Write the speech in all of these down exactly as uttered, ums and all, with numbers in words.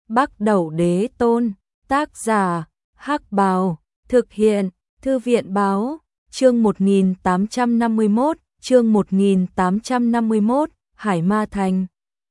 Bắc Đẩu Đế Tôn, tác giả, Hắc Bào, thực hiện, Thư viện Báo, chương một nghìn tám trăm năm mươi mốt, chương một nghìn tám trăm năm mươi mốt, Hải Ma Thành.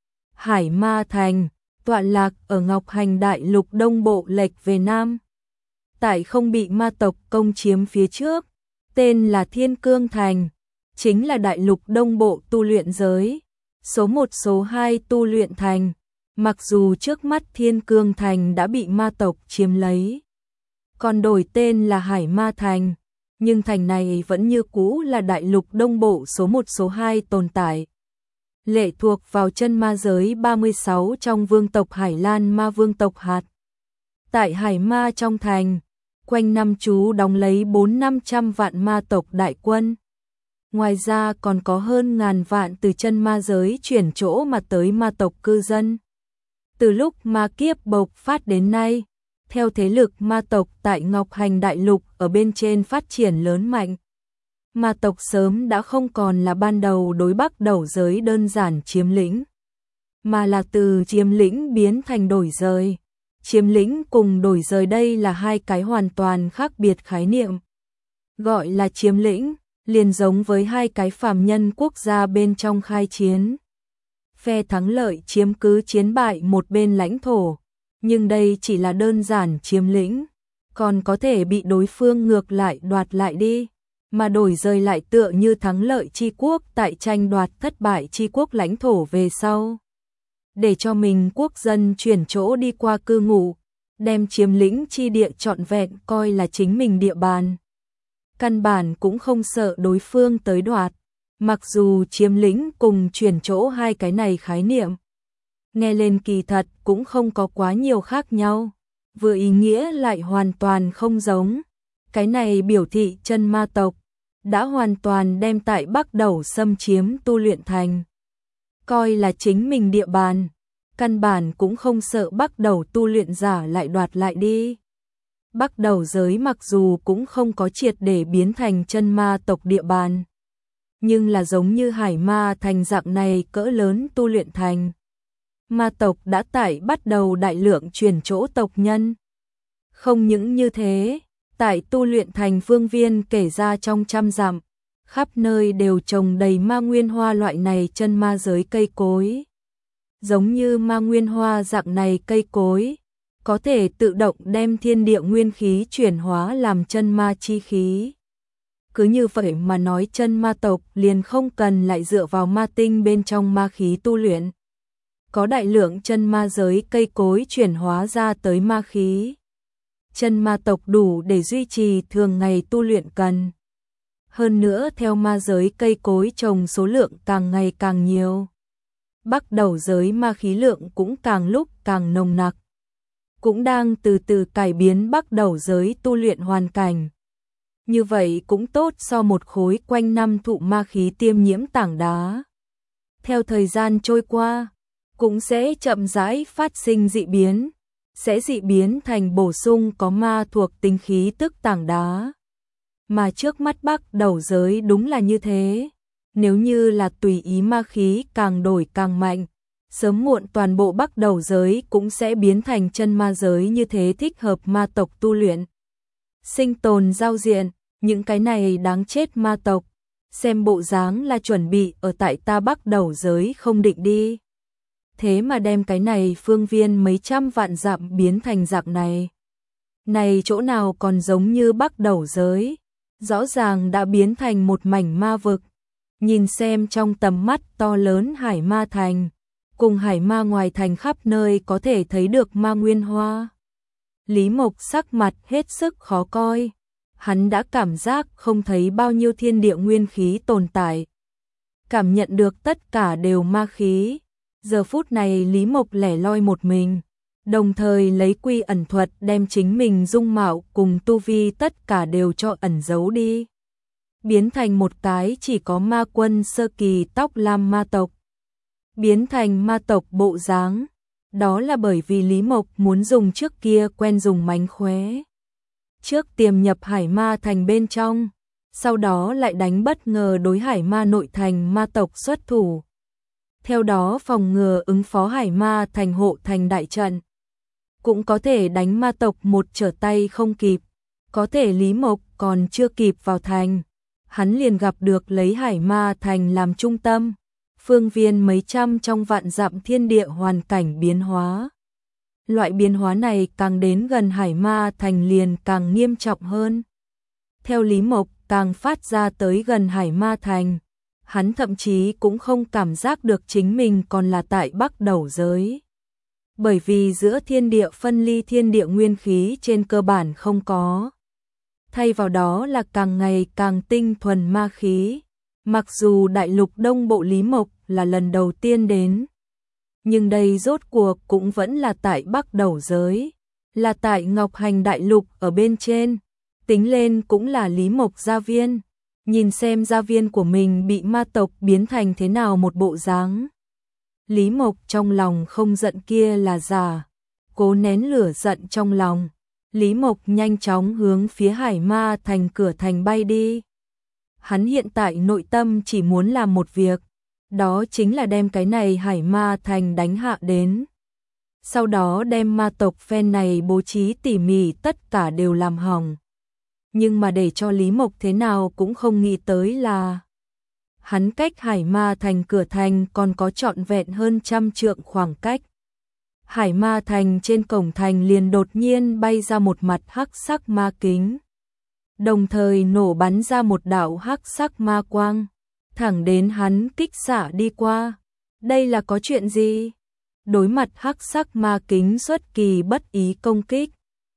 Hải Ma Thành, tọa lạc ở Ngọc Hành Đại Lục Đông Bộ lệch về Nam. Tại không bị ma tộc công chiếm phía trước, tên là Thiên Cương Thành, chính là Đại Lục Đông Bộ tu luyện giới, số một số hai tu luyện thành. Mặc dù trước mắt Thiên Cương Thành đã bị ma tộc chiếm lấy, còn đổi tên là Hải Ma Thành, nhưng thành này vẫn như cũ là Đại Lục Đông Bộ số một số hai tồn tại. Lệ thuộc vào chân ma giới ba mươi sáu trong vương tộc Hải Lan Ma Vương tộc hạt. Tại Hải Ma trong thành, quanh năm trú đóng lấy bốn năm trăm vạn ma tộc đại quân. Ngoài ra còn có hơn ngàn vạn từ chân ma giới chuyển chỗ mà tới ma tộc cư dân. Từ lúc ma kiếp bộc phát đến nay, theo thế lực ma tộc tại Ngọc Hành Đại Lục ở bên trên phát triển lớn mạnh, ma tộc sớm đã không còn là ban đầu đối Bắc Đẩu giới đơn giản chiếm lĩnh, mà là từ chiếm lĩnh biến thành đổi rời. Chiếm lĩnh cùng đổi rời đây là hai cái hoàn toàn khác biệt khái niệm. Gọi là chiếm lĩnh, liền giống với hai cái phàm nhân quốc gia bên trong khai chiến. Phe thắng lợi chiếm cứ chiến bại một bên lãnh thổ, nhưng đây chỉ là đơn giản chiếm lĩnh, còn có thể bị đối phương ngược lại đoạt lại đi, mà đổi rời lại tựa như thắng lợi chi quốc tại tranh đoạt thất bại chi quốc lãnh thổ về sau, để cho mình quốc dân chuyển chỗ đi qua cư ngụ, đem chiếm lĩnh chi địa trọn vẹn coi là chính mình địa bàn. Căn bản cũng không sợ đối phương tới đoạt. Mặc dù chiếm lĩnh cùng chuyển chỗ hai cái này khái niệm, nghe lên kỳ thật cũng không có quá nhiều khác nhau, vừa ý nghĩa lại hoàn toàn không giống. Cái này biểu thị chân ma tộc đã hoàn toàn đem tại Bắc Đẩu xâm chiếm tu luyện thành, coi là chính mình địa bàn, căn bản cũng không sợ Bắc Đẩu tu luyện giả lại đoạt lại đi. Bắc Đẩu giới mặc dù cũng không có triệt để biến thành chân ma tộc địa bàn, nhưng là giống như Hải Ma Thành dạng này cỡ lớn tu luyện thành, ma tộc đã tại bắt đầu đại lượng chuyển chỗ tộc nhân. Không những như thế, tại tu luyện thành phương viên kể ra trong trăm dặm, khắp nơi đều trồng đầy ma nguyên hoa loại này chân ma giới cây cối. Giống như ma nguyên hoa dạng này cây cối, có thể tự động đem thiên địa nguyên khí chuyển hóa làm chân ma chi khí. Cứ như vậy mà nói chân ma tộc liền không cần lại dựa vào ma tinh bên trong ma khí tu luyện. Có đại lượng chân ma giới cây cối chuyển hóa ra tới ma khí. Chân ma tộc đủ để duy trì thường ngày tu luyện cần. Hơn nữa theo ma giới cây cối trồng số lượng càng ngày càng nhiều, Bắc Đẩu giới ma khí lượng cũng càng lúc càng nồng nặc. Cũng đang từ từ cải biến Bắc Đẩu giới tu luyện hoàn cảnh. Như vậy cũng tốt so một khối quanh năm thụ ma khí tiêm nhiễm tảng đá. Theo thời gian trôi qua, cũng sẽ chậm rãi phát sinh dị biến, sẽ dị biến thành bổ sung có ma thuộc tính khí tức tảng đá. Mà trước mắt Bắc Đẩu giới đúng là như thế, nếu như là tùy ý ma khí càng đổi càng mạnh, sớm muộn toàn bộ Bắc Đẩu giới cũng sẽ biến thành chân ma giới như thế thích hợp ma tộc tu luyện. Sinh tồn giao diện, những cái này đáng chết ma tộc, xem bộ dáng là chuẩn bị ở tại ta Bắc Đẩu giới không định đi. Thế mà đem cái này phương viên mấy trăm vạn dặm biến thành dạng này. Này chỗ nào còn giống như Bắc Đẩu giới, rõ ràng đã biến thành một mảnh ma vực. Nhìn xem trong tầm mắt to lớn Hải Ma Thành, cùng Hải Ma ngoài thành khắp nơi có thể thấy được ma nguyên hoa. Lý Mộc sắc mặt hết sức khó coi. Hắn đã cảm giác không thấy bao nhiêu thiên địa nguyên khí tồn tại. Cảm nhận được tất cả đều ma khí. Giờ phút này Lý Mộc lẻ loi một mình, đồng thời lấy quy ẩn thuật đem chính mình dung mạo cùng tu vi tất cả đều cho ẩn giấu đi. Biến thành một cái chỉ có ma quân sơ kỳ tóc lam ma tộc. Biến thành ma tộc bộ dáng. Đó là bởi vì Lý Mộc muốn dùng trước kia quen dùng mánh khóe. Trước tiềm nhập Hải Ma Thành bên trong, sau đó lại đánh bất ngờ đối Hải Ma nội thành ma tộc xuất thủ. Theo đó phòng ngừa ứng phó Hải Ma Thành hộ thành đại trận. cũng có thể đánh ma tộc một trở tay không kịp. Có thể Lý Mộc còn chưa kịp vào thành, hắn liền gặp được lấy Hải Ma Thành làm trung tâm, phương viên mấy trăm trong vạn dặm thiên địa hoàn cảnh biến hóa. Loại biến hóa này càng đến gần Hải Ma Thành liền càng nghiêm trọng hơn. Theo Lý Mộc càng phát ra tới gần Hải Ma Thành, hắn thậm chí cũng không cảm giác được chính mình còn là tại Bắc Đẩu giới. Bởi vì giữa thiên địa phân ly thiên địa nguyên khí trên cơ bản không có. Thay vào đó là càng ngày càng tinh thuần ma khí. Mặc dù đại lục Đông Bộ Lý Mộc là lần đầu tiên đến, nhưng đây rốt cuộc cũng vẫn là tại Bắc Đẩu giới, là tại Ngọc Hành đại lục ở bên trên, tính lên cũng là Lý Mộc gia viên. Nhìn xem gia viên của mình bị ma tộc biến thành thế nào một bộ dáng. Lý Mộc trong lòng không giận kia là giả, cố nén lửa giận trong lòng. Lý Mộc nhanh chóng hướng phía Hải Ma Thành cửa thành bay đi. Hắn hiện tại nội tâm chỉ muốn làm một việc, đó chính là đem cái này Hải Ma Thành đánh hạ đến. Sau đó đem ma tộc phen này bố trí tỉ mỉ tất cả đều làm hỏng. Nhưng mà để cho Lý Mộc thế nào cũng không nghĩ tới là hắn cách Hải Ma Thành cửa thành còn có trọn vẹn hơn trăm trượng khoảng cách. Hải Ma Thành trên cổng thành liền đột nhiên bay ra một mặt hắc sắc ma kính, đồng thời nổ bắn ra một đạo hắc sắc ma quang, thẳng đến hắn kích xạ đi qua. Đây là có chuyện gì? Đối mặt hắc sắc ma kính xuất kỳ bất ý công kích,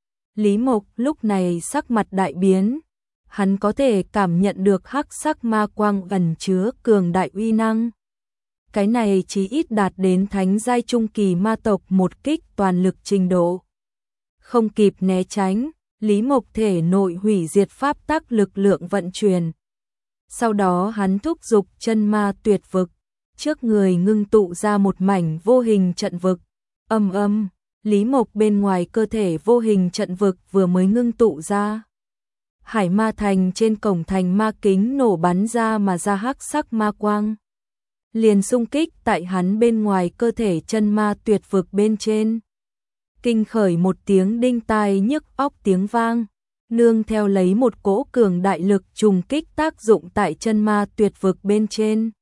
Lý Mộc lúc này sắc mặt đại biến, hắn có thể cảm nhận được hắc sắc ma quang ẩn chứa cường đại uy năng. Cái này chí ít đạt đến thánh giai trung kỳ ma tộc một kích toàn lực trình độ. Không kịp né tránh, Lý Mộc thể nội hủy diệt pháp tắc lực lượng vận chuyển. Sau đó hắn thúc dục chân ma tuyệt vực, trước người ngưng tụ ra một mảnh vô hình trận vực. Âm âm, Lý Mộc bên ngoài cơ thể vô hình trận vực vừa mới ngưng tụ ra. Hải Ma Thành trên cổng thành ma kính nổ bắn ra mà ra hắc sắc ma quang, liền xung kích tại hắn bên ngoài cơ thể chân ma tuyệt vực bên trên. Kinh khởi một tiếng đinh tai nhức óc tiếng vang, nương theo lấy một cỗ cường đại lực trùng kích tác dụng tại chân ma tuyệt vực bên trên.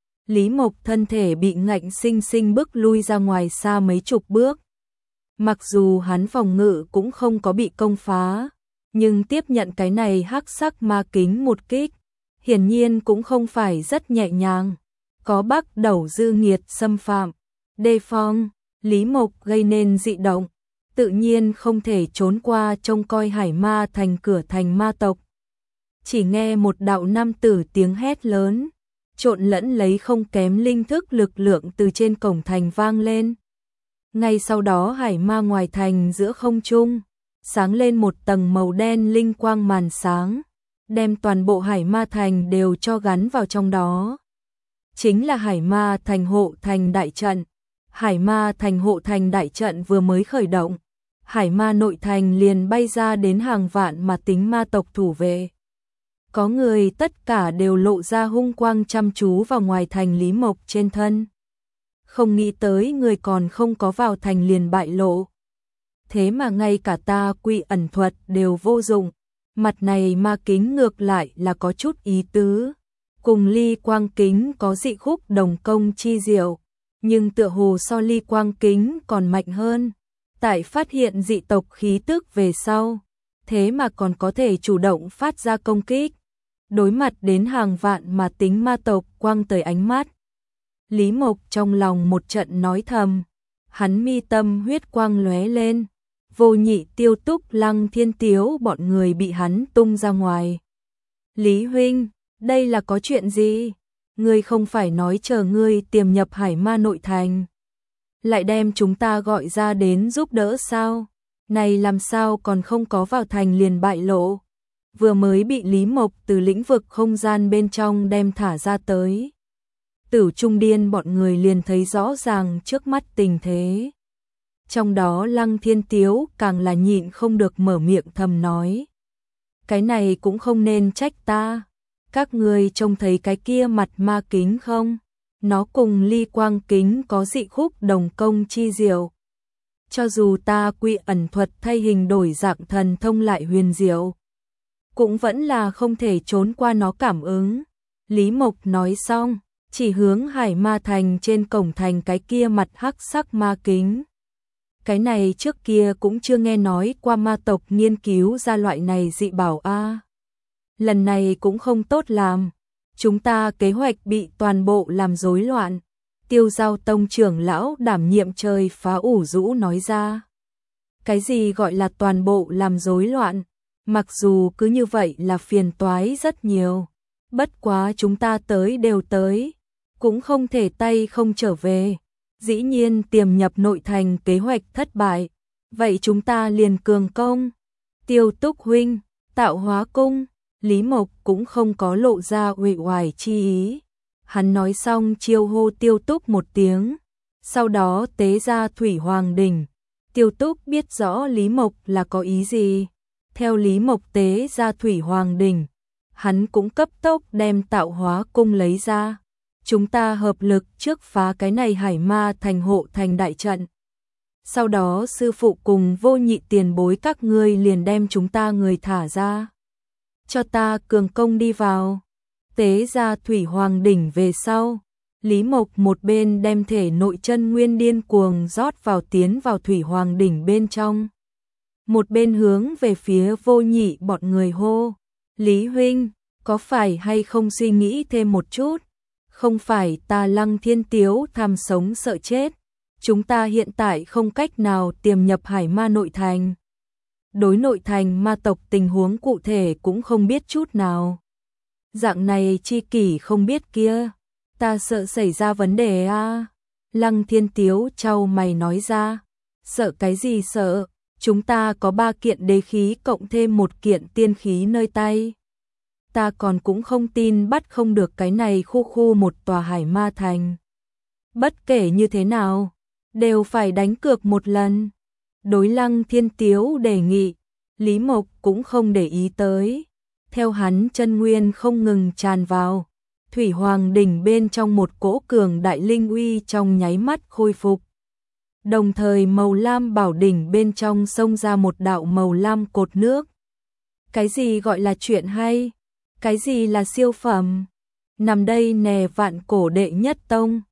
Lý Mộc thân thể bị ngạnh sinh sinh bức lui ra ngoài xa mấy chục bước. Mặc dù hắn phòng ngự cũng không có bị công phá, nhưng tiếp nhận cái này hắc sắc ma kính một kích, hiển nhiên cũng không phải rất nhẹ nhàng. Có Bắc Đẩu dư nghiệt xâm phạm, đề phòng, Lý Mộc gây nên dị động, tự nhiên không thể trốn qua trông coi Hải Ma Thành cửa thành ma tộc. Chỉ nghe một đạo nam tử tiếng hét lớn, trộn lẫn lấy không kém linh thức lực lượng từ trên cổng thành vang lên. Ngay sau đó Hải Ma ngoài thành giữa không trung, sáng lên một tầng màu đen linh quang màn sáng, đem toàn bộ Hải Ma Thành đều cho gắn vào trong đó. Chính là Hải Ma Thành hộ thành đại trận. Hải Ma Thành hộ thành đại trận vừa mới khởi động, Hải Ma nội thành liền bay ra đến hàng vạn mà tính ma tộc thủ vệ. Có người tất cả đều lộ ra hung quang chăm chú vào ngoài thành Lý Mộc trên thân. Không nghĩ tới người còn không có vào thành liền bại lộ. Thế mà ngay cả ta quy ẩn thuật đều vô dụng, mặt này ma kính ngược lại là có chút ý tứ. Cùng ly quang kính có dị khúc đồng công chi diệu, nhưng tựa hồ so ly quang kính còn mạnh hơn. Tại phát hiện dị tộc khí tức về sau, thế mà còn có thể chủ động phát ra công kích. Đối mặt đến hàng vạn mà tính ma tộc quang tới ánh mắt, Lý Mộc trong lòng một trận nói thầm, hắn mi tâm huyết quang lóe lên, Vô Nhị, Tiêu Túc, Lăng Thiên Tiếu bọn người bị hắn tung ra ngoài. Lý huynh, đây là có chuyện gì? Ngươi không phải nói chờ ngươi tiềm nhập Hải Ma nội thành, lại đem chúng ta gọi ra đến giúp đỡ sao? Này làm sao còn không có vào thành liền bại lộ? Vừa mới bị Lý Mộc từ lĩnh vực không gian bên trong đem thả ra tới. Tử Trung Điên bọn người liền thấy rõ ràng trước mắt tình thế. Trong đó Lăng Thiên Tiếu càng là nhịn không được mở miệng thầm nói. Cái này cũng không nên trách ta. Các người trông thấy cái kia mặt ma kính không? Nó cùng ly quang kính có dị khúc đồng công chi diệu. cho dù ta quy ẩn thuật thay hình đổi dạng thần thông lại huyền diệu, cũng vẫn là không thể trốn qua nó cảm ứng. Lý Mộc nói xong, chỉ hướng Hải Ma Thành trên cổng thành cái kia mặt hắc sắc ma kính. Cái này trước kia cũng chưa nghe nói qua ma tộc nghiên cứu ra loại này dị bảo a. Lần này cũng không tốt làm, chúng ta kế hoạch bị toàn bộ làm rối loạn. Tiêu Giao Tông trưởng lão đảm nhiệm trời phá ủ rũ nói ra. Cái gì gọi là toàn bộ làm rối loạn? Mặc dù cứ như vậy là phiền toái rất nhiều, bất quá chúng ta tới đều tới, cũng không thể tay không trở về. Dĩ nhiên tiềm nhập nội thành kế hoạch thất bại, vậy chúng ta liền cường công. Tiêu Túc huynh, Tạo Hóa cung. Lý Mộc cũng không có lộ ra uể oải chi ý. Hắn nói xong chiêu hô Tiêu Túc một tiếng, sau đó tế ra Thủy Hoàng đỉnh. Tiêu Túc biết rõ Lý Mộc là có ý gì. Theo Lý Mộc tế ra Thủy Hoàng đỉnh, hắn cũng cấp tốc đem Tạo Hóa cung lấy ra. Chúng ta hợp lực trước phá cái này Hải Ma Thành hộ thành đại trận. Sau đó sư phụ cùng Vô Nhị tiền bối các ngươi liền đem chúng ta người thả ra. Cho ta cường công đi vào. Tế ra Thủy Hoàng đỉnh về sau, Lý Mộc một bên đem thể nội chân nguyên điên cuồng rót vào tiến vào Thủy Hoàng đỉnh bên trong, một bên hướng về phía Vô Nhị bọn người hô. Lý huynh, có phải hay không suy nghĩ thêm một chút? Không phải ta Lăng Thiên Tiếu tham sống sợ chết, chúng ta hiện tại không cách nào tiềm nhập Hải Ma nội thành. Đối nội thành ma tộc tình huống cụ thể cũng không biết chút nào. Dạng này chi kỷ không biết kia, ta sợ xảy ra vấn đề a. À? Lăng Thiên Tiếu chau mày nói ra. Sợ cái gì sợ, chúng ta có ba kiện đế khí cộng thêm một kiện tiên khí nơi tay. Ta còn cũng không tin bắt không được cái này khu khu một tòa Hải Ma Thành. Bất kể như thế nào, đều phải đánh cược một lần. Đối Lăng Thiên Tiếu đề nghị, Lý Mộc cũng không để ý tới. Theo hắn chân nguyên không ngừng tràn vào, Thủy Hoàng đỉnh bên trong một cỗ cường đại linh uy trong nháy mắt khôi phục. Đồng thời màu lam bảo đỉnh bên trong xông ra một đạo màu lam cột nước. Cái gì gọi là chuyện hay? Cái gì là siêu phẩm? Nằm đây nè vạn cổ đệ nhất tông,